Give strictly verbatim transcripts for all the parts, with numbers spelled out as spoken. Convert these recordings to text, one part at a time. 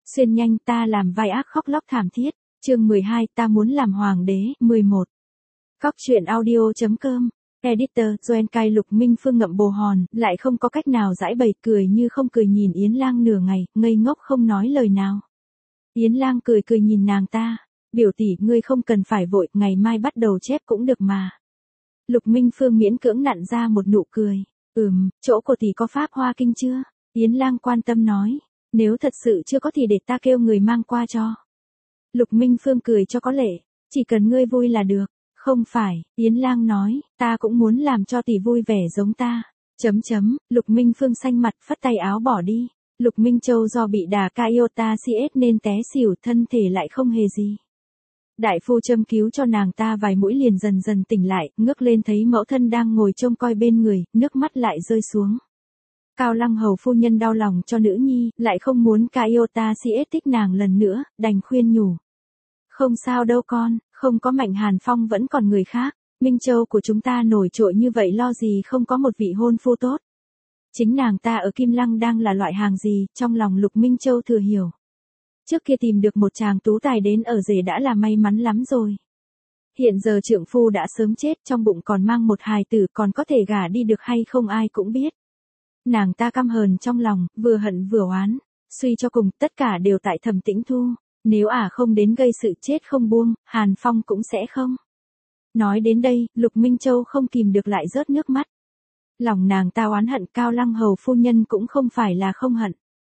Xuyên nhanh ta làm vai ác khóc lóc thảm thiết. Chương mười hai ta muốn làm hoàng đế. mười một. Cóc truyện audio.com. Editor, Joen cai Lục Minh Phương ngậm bồ hòn, lại không có cách nào giải bày, cười như không cười nhìn Yến Lang nửa ngày, ngây ngốc không nói lời nào. Yến Lang cười cười nhìn nàng ta, biểu tỷ ngươi không cần phải vội, ngày mai bắt đầu chép cũng được mà. Lục Minh Phương miễn cưỡng nặn ra một nụ cười, ừm, chỗ của tỷ có pháp hoa kinh chưa? Yến Lang quan tâm nói, nếu thật sự chưa có thì để ta kêu người mang qua cho. Lục Minh Phương cười cho có lệ, chỉ cần ngươi vui là được. Không phải, Yến Lang nói, ta cũng muốn làm cho tỷ vui vẻ giống ta. Chấm chấm, Lục Minh Phương xanh mặt phất tay áo bỏ đi. Lục Minh Châu do bị đả Kaiota xê ét nên té xỉu, thân thể lại không hề gì. Đại phu châm cứu cho nàng ta vài mũi liền dần dần tỉnh lại, ngước lên thấy mẫu thân đang ngồi trông coi bên người, nước mắt lại rơi xuống. Cao Lăng Hầu phu nhân đau lòng cho nữ nhi, lại không muốn Kaiota xê ét thích nàng lần nữa, đành khuyên nhủ. Không sao đâu con, không có Mạnh Hàn Phong vẫn còn người khác, Minh Châu của chúng ta nổi trội như vậy lo gì không có một vị hôn phu tốt. Chính nàng ta ở Kim Lăng đang là loại hàng gì, trong lòng Lục Minh Châu thừa hiểu. Trước kia tìm được một chàng tú tài đến ở rể đã là may mắn lắm rồi. Hiện giờ trượng phu đã sớm chết, trong bụng còn mang một hài tử, còn có thể gả đi được hay không ai cũng biết. Nàng ta căm hờn trong lòng, vừa hận vừa oán, suy cho cùng tất cả đều tại Thẩm Tĩnh Thu. Nếu ả à không đến gây sự chết không buông, Hàn Phong cũng sẽ không. Nói đến đây, Lục Minh Châu không kìm được lại rớt nước mắt. Lòng nàng ta oán hận Cao Lăng Hầu phu nhân cũng không phải là không hận.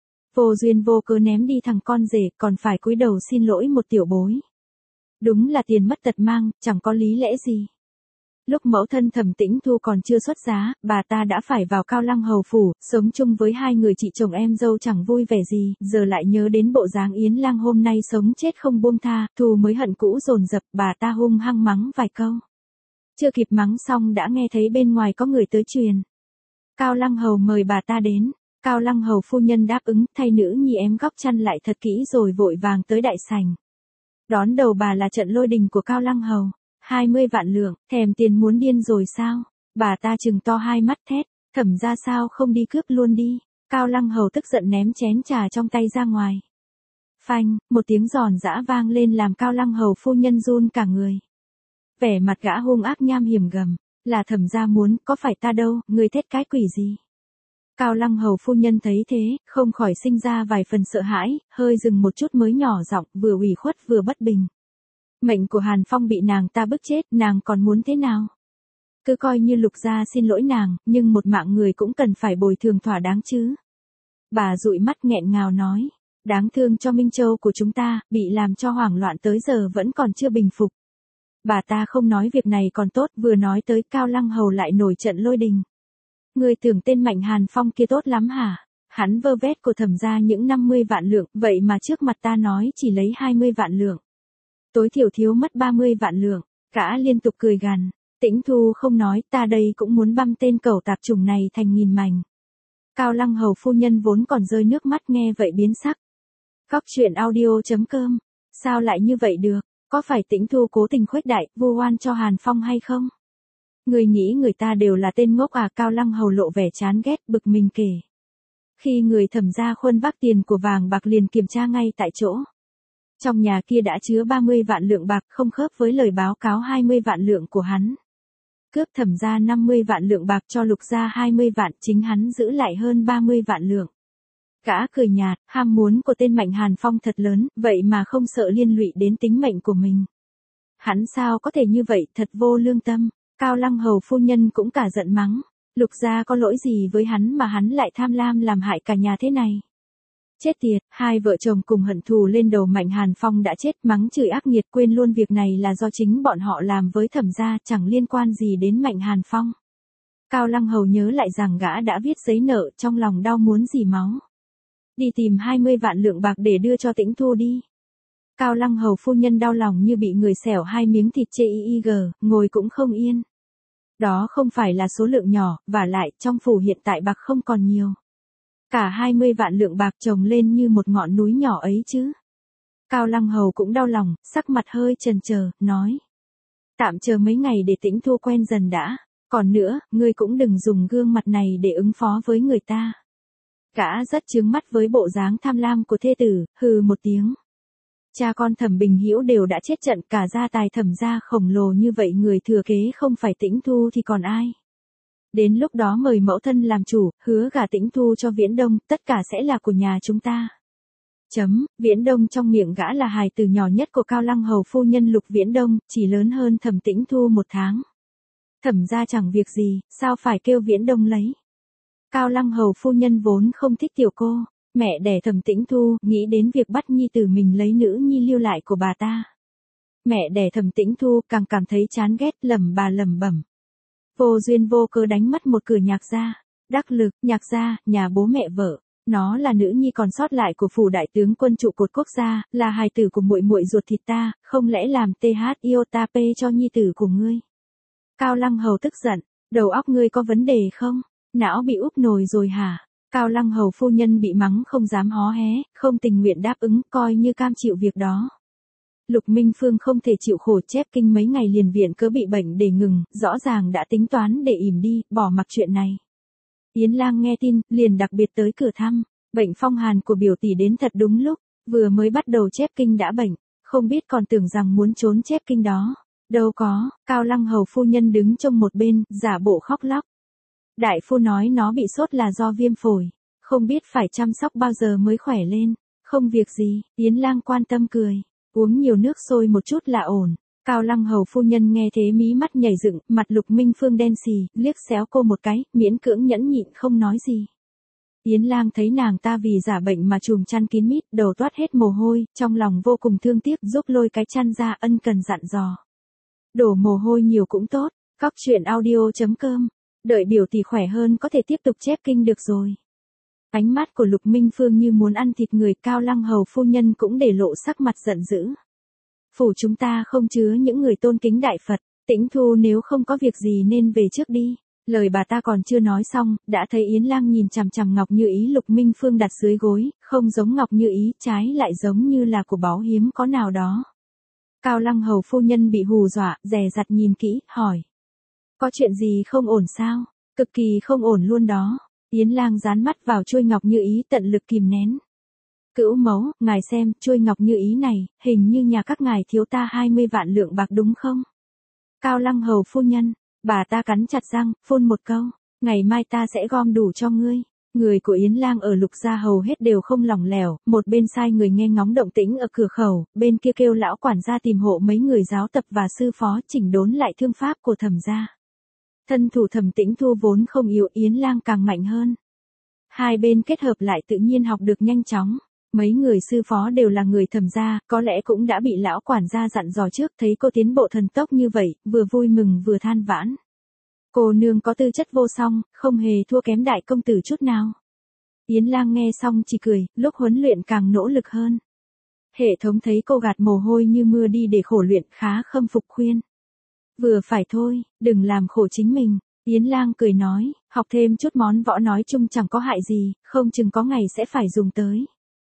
Vô duyên vô cớ ném đi thằng con rể, còn phải cúi đầu xin lỗi một tiểu bối. Đúng là tiền mất tật mang, chẳng có lý lẽ gì. Lúc mẫu thân Thẩm Tĩnh Thu còn chưa xuất giá, bà ta đã phải vào Cao Lăng Hầu phủ, sống chung với hai người chị chồng em dâu chẳng vui vẻ gì, giờ lại nhớ đến bộ dáng Yến Lang hôm nay sống chết không buông tha, thù mới hận cũ dồn dập, bà ta hung hăng mắng vài câu. Chưa kịp mắng xong đã nghe thấy bên ngoài có người tới truyền. Cao Lăng Hầu mời bà ta đến, Cao Lăng Hầu phu nhân đáp ứng, thay nữ nhi ém góc chăn lại thật kỹ rồi vội vàng tới đại sảnh. Đón đầu bà là trận lôi đình của Cao Lăng Hầu. hai mươi vạn lượng, thèm tiền muốn điên rồi sao? Bà ta trừng to hai mắt thét, Thẩm ra sao không đi cướp luôn đi. Cao Lăng Hầu tức giận ném chén trà trong tay ra ngoài. Phanh, một tiếng giòn giã vang lên làm Cao Lăng Hầu phu nhân run cả người. Vẻ mặt gã hung ác nham hiểm gầm, là Thẩm ra muốn, có phải ta đâu, người thét cái quỷ gì? Cao Lăng Hầu phu nhân thấy thế, không khỏi sinh ra vài phần sợ hãi, hơi dừng một chút mới nhỏ giọng, vừa ủy khuất vừa bất bình. Mệnh của Hàn Phong bị nàng ta bức chết, nàng còn muốn thế nào? Cứ coi như Lục gia xin lỗi nàng, nhưng một mạng người cũng cần phải bồi thường thỏa đáng chứ. Bà dụi mắt nghẹn ngào nói, đáng thương cho Minh Châu của chúng ta, bị làm cho hoảng loạn tới giờ vẫn còn chưa bình phục. Bà ta không nói việc này còn tốt, vừa nói tới Cao Lăng Hầu lại nổi trận lôi đình. Người tưởng tên Mạnh Hàn Phong kia tốt lắm hả? Hắn vơ vét của Thẩm gia những năm mươi vạn lượng, vậy mà trước mặt ta nói chỉ lấy hai mươi vạn lượng. Tối thiểu thiếu mất ba mươi vạn lượng, gã liên tục cười gằn, Tĩnh Thu không nói, ta đây cũng muốn băm tên cẩu tạp chủng này thành nghìn mảnh. Cao Lăng Hầu phu nhân vốn còn rơi nước mắt nghe vậy biến sắc. Cóc truyện audio.com, sao lại như vậy được, có phải Tĩnh Thu cố tình khuếch đại, vu oan cho Hàn Phong hay không? Người nghĩ người ta đều là tên ngốc à? Cao Lăng Hầu lộ vẻ chán ghét, bực mình kể. Khi người Thẩm gia khuân vác tiền của vàng bạc liền kiểm tra ngay tại chỗ. Trong nhà kia đã chứa ba mươi vạn lượng bạc, không khớp với lời báo cáo hai mươi vạn lượng của hắn. Cướp Thẩm gia năm mươi vạn lượng bạc cho Lục gia hai mươi vạn, chính hắn giữ lại hơn ba mươi vạn lượng. Gã cười nhạt, ham muốn của tên Mạnh Hàn Phong thật lớn, vậy mà không sợ liên lụy đến tính mệnh của mình. Hắn sao có thể như vậy, thật vô lương tâm. Cao Lăng Hầu phu nhân cũng cả giận mắng, Lục gia có lỗi gì với hắn mà hắn lại tham lam làm hại cả nhà thế này. Chết tiệt, hai vợ chồng cùng hận thù lên đầu Mạnh Hàn Phong đã chết, mắng chửi ác nghiệt, quên luôn việc này là do chính bọn họ làm với Thẩm gia, chẳng liên quan gì đến Mạnh Hàn Phong. Cao Lăng Hầu nhớ lại rằng gã đã viết giấy nợ, trong lòng đau muốn rỉ máu. Đi tìm hai mươi vạn lượng bạc để đưa cho Tĩnh Thu đi. Cao Lăng Hầu phu nhân đau lòng như bị người xẻo hai miếng thịt chê y g, ngồi cũng không yên. Đó không phải là số lượng nhỏ, vả lại trong phủ hiện tại bạc không còn nhiều. Cả hai mươi vạn lượng bạc chồng lên như một ngọn núi nhỏ ấy chứ. Cao Lăng Hầu cũng đau lòng, sắc mặt hơi chần chờ, nói. Tạm chờ mấy ngày để Tĩnh Thu quen dần đã. Còn nữa, ngươi cũng đừng dùng gương mặt này để ứng phó với người ta. Gã rất chướng mắt với bộ dáng tham lam của thê tử, hừ một tiếng. Cha con Thẩm Bình Hữu đều đã chết trận, cả gia tài Thẩm gia khổng lồ như vậy, người thừa kế không phải Tĩnh Thu thì còn ai. Đến lúc đó mời mẫu thân làm chủ, hứa gả Tĩnh Thu cho Viễn Đông, tất cả sẽ là của nhà chúng ta. Chấm, Viễn Đông trong miệng gã là hài tử nhỏ nhất của Cao Lăng hầu phu nhân Lục Viễn Đông, chỉ lớn hơn Thẩm Tĩnh Thu một tháng. Thẩm gia chẳng việc gì, sao phải kêu Viễn Đông lấy. Cao Lăng hầu phu nhân vốn không thích tiểu cô, mẹ đẻ Thẩm Tĩnh Thu, nghĩ đến việc bắt nhi tử mình lấy nữ nhi lưu lại của bà ta. Mẹ đẻ Thẩm Tĩnh Thu càng cảm thấy chán ghét, lẩm bà lẩm bẩm. Vô duyên vô cớ đánh mất một cửa Nhạc gia, đắc lực, Nhạc gia, nhà bố mẹ vợ. Nó là nữ nhi còn sót lại của phủ đại tướng quân trụ cột quốc gia, là hài tử của muội muội ruột thịt ta, không lẽ làm th iota p cho nhi tử của ngươi. Cao Lăng hầu tức giận, đầu óc ngươi có vấn đề không? Não bị úp nồi rồi hả? Cao Lăng hầu phu nhân bị mắng không dám hó hé, không tình nguyện đáp ứng, coi như cam chịu việc đó. Lục Minh Phương không thể chịu khổ chép kinh mấy ngày liền viện cớ bị bệnh để ngừng, rõ ràng đã tính toán để ỉm đi, bỏ mặc chuyện này. Yến Lang nghe tin, liền đặc biệt tới cửa thăm, bệnh phong hàn của biểu tỷ đến thật đúng lúc, vừa mới bắt đầu chép kinh đã bệnh, không biết còn tưởng rằng muốn trốn chép kinh đó. Đâu có, Cao Lăng hầu phu nhân đứng trong một bên, giả bộ khóc lóc. Đại phu nói nó bị sốt là do viêm phổi, không biết phải chăm sóc bao giờ mới khỏe lên. Không việc gì, Yến Lang quan tâm cười, uống nhiều nước sôi một chút là ổn. Cao Lăng hầu phu nhân nghe thế mí mắt nhảy dựng, mặt Lục Minh Phương đen xì, liếc xéo cô một cái, miễn cưỡng nhẫn nhịn không nói gì. Yến Lang thấy nàng ta vì giả bệnh mà trùm chăn kín mít, đầu toát hết mồ hôi, trong lòng vô cùng thương tiếc, giúp lôi cái chăn ra, ân cần dặn dò. Đổ mồ hôi nhiều cũng tốt, cóc truyện audio chấm com, đợi biểu tỷ khỏe hơn có thể tiếp tục chép kinh được rồi. Ánh mắt của Lục Minh Phương như muốn ăn thịt người, Cao Lăng hầu phu nhân cũng để lộ sắc mặt giận dữ. Phủ chúng ta không chứa những người tôn kính đại Phật, Tĩnh Thu nếu không có việc gì nên về trước đi. Lời bà ta còn chưa nói xong, đã thấy Yến Lang nhìn chằm chằm Ngọc Như Ý Lục Minh Phương đặt dưới gối, không giống Ngọc Như Ý, trái lại giống như là của báu hiếm có nào đó. Cao Lăng hầu phu nhân bị hù dọa, dè dặt nhìn kỹ, hỏi. Có chuyện gì không ổn sao? Cực kỳ không ổn luôn đó. Yến Lang dán mắt vào chuôi Ngọc Như Ý tận lực kìm nén. Cữu mẫu, ngài xem, chuôi Ngọc Như Ý này, hình như nhà các ngài thiếu ta hai mươi vạn lượng bạc đúng không? Cao Lăng hầu phu nhân, bà ta cắn chặt răng, phun một câu, ngày mai ta sẽ gom đủ cho ngươi. Người của Yến Lang ở Lục gia hầu hết đều không lỏng lẻo, một bên sai người nghe ngóng động tĩnh ở cửa khẩu, bên kia kêu lão quản gia tìm hộ mấy người giáo tập và sư phó chỉnh đốn lại thương pháp của Thẩm gia. Thân thủ Thẩm Tĩnh Thu vốn không yếu, Yến Lang càng mạnh hơn. Hai bên kết hợp lại tự nhiên học được nhanh chóng. Mấy người sư phó đều là người Thẩm gia, có lẽ cũng đã bị lão quản gia dặn dò trước, thấy cô tiến bộ thần tốc như vậy, vừa vui mừng vừa than vãn. Cô nương có tư chất vô song, không hề thua kém đại công tử chút nào. Yến Lang nghe xong chỉ cười, lúc huấn luyện càng nỗ lực hơn. Hệ thống thấy cô gạt mồ hôi như mưa đi để khổ luyện, khá khâm phục khuyên. Vừa phải thôi, đừng làm khổ chính mình. Yến Lang cười nói, học thêm chút món võ nói chung chẳng có hại gì, không chừng có ngày sẽ phải dùng tới.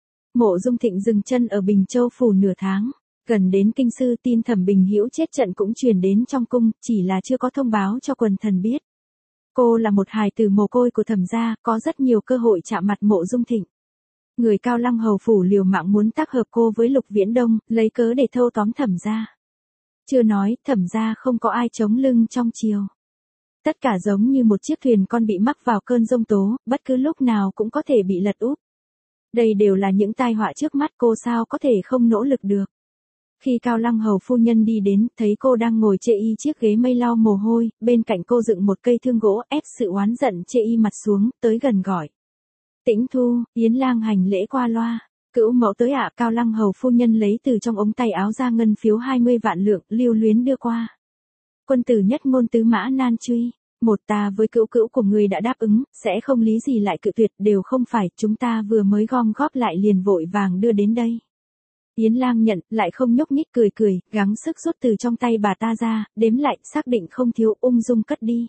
Mộ Dung Thịnh dừng chân ở Bình Châu phủ nửa tháng, gần đến kinh sư, tin Thẩm Bình Hữu chết trận cũng truyền đến trong cung, chỉ là chưa có thông báo cho quần thần biết. Cô là một hài tử mồ côi của Thẩm gia, có rất nhiều cơ hội chạm mặt Mộ Dung Thịnh. Người Cao Lăng hầu phủ liều mạng muốn tác hợp cô với Lục Viễn Đông, lấy cớ để thâu tóm Thẩm gia. Chưa nói, Thẩm gia không có ai chống lưng trong triều. Tất cả giống như một chiếc thuyền con bị mắc vào cơn giông tố, bất cứ lúc nào cũng có thể bị lật úp. Đây đều là những tai họa trước mắt, cô sao có thể không nỗ lực được. Khi Cao Lăng hầu phu nhân đi đến, thấy cô đang ngồi chê y chiếc ghế mây lau mồ hôi, bên cạnh cô dựng một cây thương gỗ, ép sự oán giận chê y mặt xuống, tới gần gọi. Tĩnh Thu, Yến Lang hành lễ qua loa. Cữu mẫu tới ạ. Cao Lăng hầu phu nhân lấy từ trong ống tay áo ra ngân phiếu hai mươi vạn lượng, lưu luyến đưa qua. Quân tử nhất ngôn tứ mã nan truy. Một, ta với cữu cữu của người đã đáp ứng, sẽ không lý gì lại cự tuyệt, đều không phải, chúng ta vừa mới gom góp lại liền vội vàng đưa đến đây. Yến Lang nhận, lại không nhúc nhích, cười cười, gắng sức rút từ trong tay bà ta ra, đếm lại, xác định không thiếu, ung dung cất đi.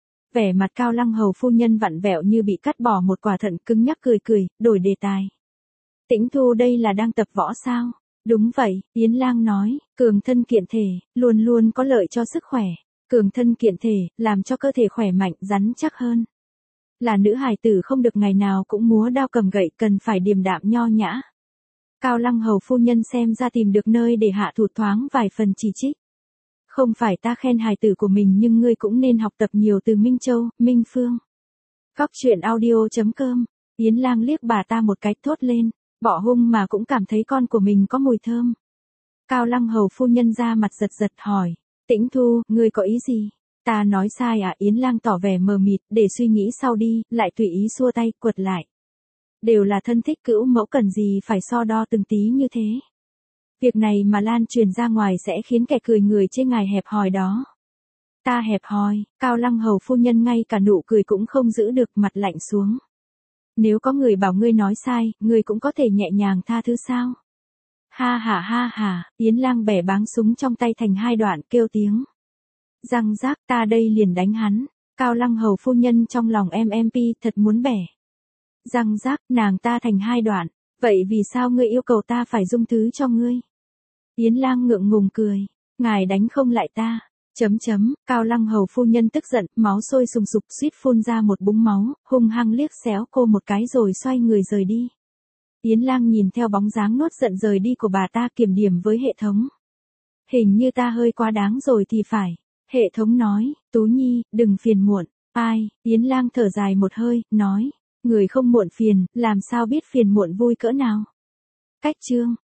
Vẻ mặt Cao Lăng hầu phu nhân vặn vẹo như bị cắt bỏ một quả thận, cứng nhắc cười cười, đổi đề tài. Tĩnh Thu đây là đang tập võ sao? Đúng vậy, Yến Lang nói, cường thân kiện thể, luôn luôn có lợi cho sức khỏe. Cường thân kiện thể, làm cho cơ thể khỏe mạnh, rắn chắc hơn. Là nữ hài tử không được ngày nào cũng múa đao cầm gậy, cần phải điềm đạm nho nhã. Cao Lăng Hầu phu nhân xem ra tìm được nơi để hạ thủ thoáng vài phần chỉ trích. Không phải ta khen hài tử của mình nhưng ngươi cũng nên học tập nhiều từ Minh Châu, Minh Phương. Cóc truyện audio chấm com. Yến Lang liếc bà ta một cái thốt lên, bỏ hung mà cũng cảm thấy con của mình có mùi thơm. Cao Lăng Hầu phu nhân ra mặt giật giật hỏi, Tĩnh Thu, ngươi có ý gì? Ta nói sai à? Yến Lang tỏ vẻ mờ mịt, để suy nghĩ sau đi, lại tùy ý xua tay, quật lại. Đều là thân thích cữu mẫu, cần gì phải so đo từng tí như thế. Việc này mà lan truyền ra ngoài sẽ khiến kẻ cười người chê ngài hẹp hòi đó. Ta hẹp hòi? Cao Lăng Hầu phu nhân ngay cả nụ cười cũng không giữ được, mặt lạnh xuống. Nếu có người bảo ngươi nói sai, ngươi cũng có thể nhẹ nhàng tha thứ sao? Ha ha ha ha, Yến Lang bẻ báng súng trong tay thành hai đoạn, kêu tiếng. Răng rác, ta đây liền đánh hắn. Cao Lăng Hầu phu nhân trong lòng em em pi thật muốn bẻ. Răng rác, nàng ta thành hai đoạn. Vậy vì sao ngươi yêu cầu ta phải dung thứ cho ngươi? Yến Lang ngượng ngùng cười. Ngài đánh không lại ta. Chấm chấm, Cao Lăng Hầu phu nhân tức giận, máu sôi sùng sục, suýt phun ra một búng máu, hung hăng liếc xéo cô một cái rồi xoay người rời đi. Yến Lang nhìn theo bóng dáng nuốt giận rời đi của bà ta, kiểm điểm với hệ thống. Hình như ta hơi quá đáng rồi thì phải. Hệ thống nói, Tú Nhi, đừng phiền muộn. Ai? Yến Lang thở dài một hơi, nói, người không muộn phiền, làm sao biết phiền muộn vui cỡ nào. Cách chương.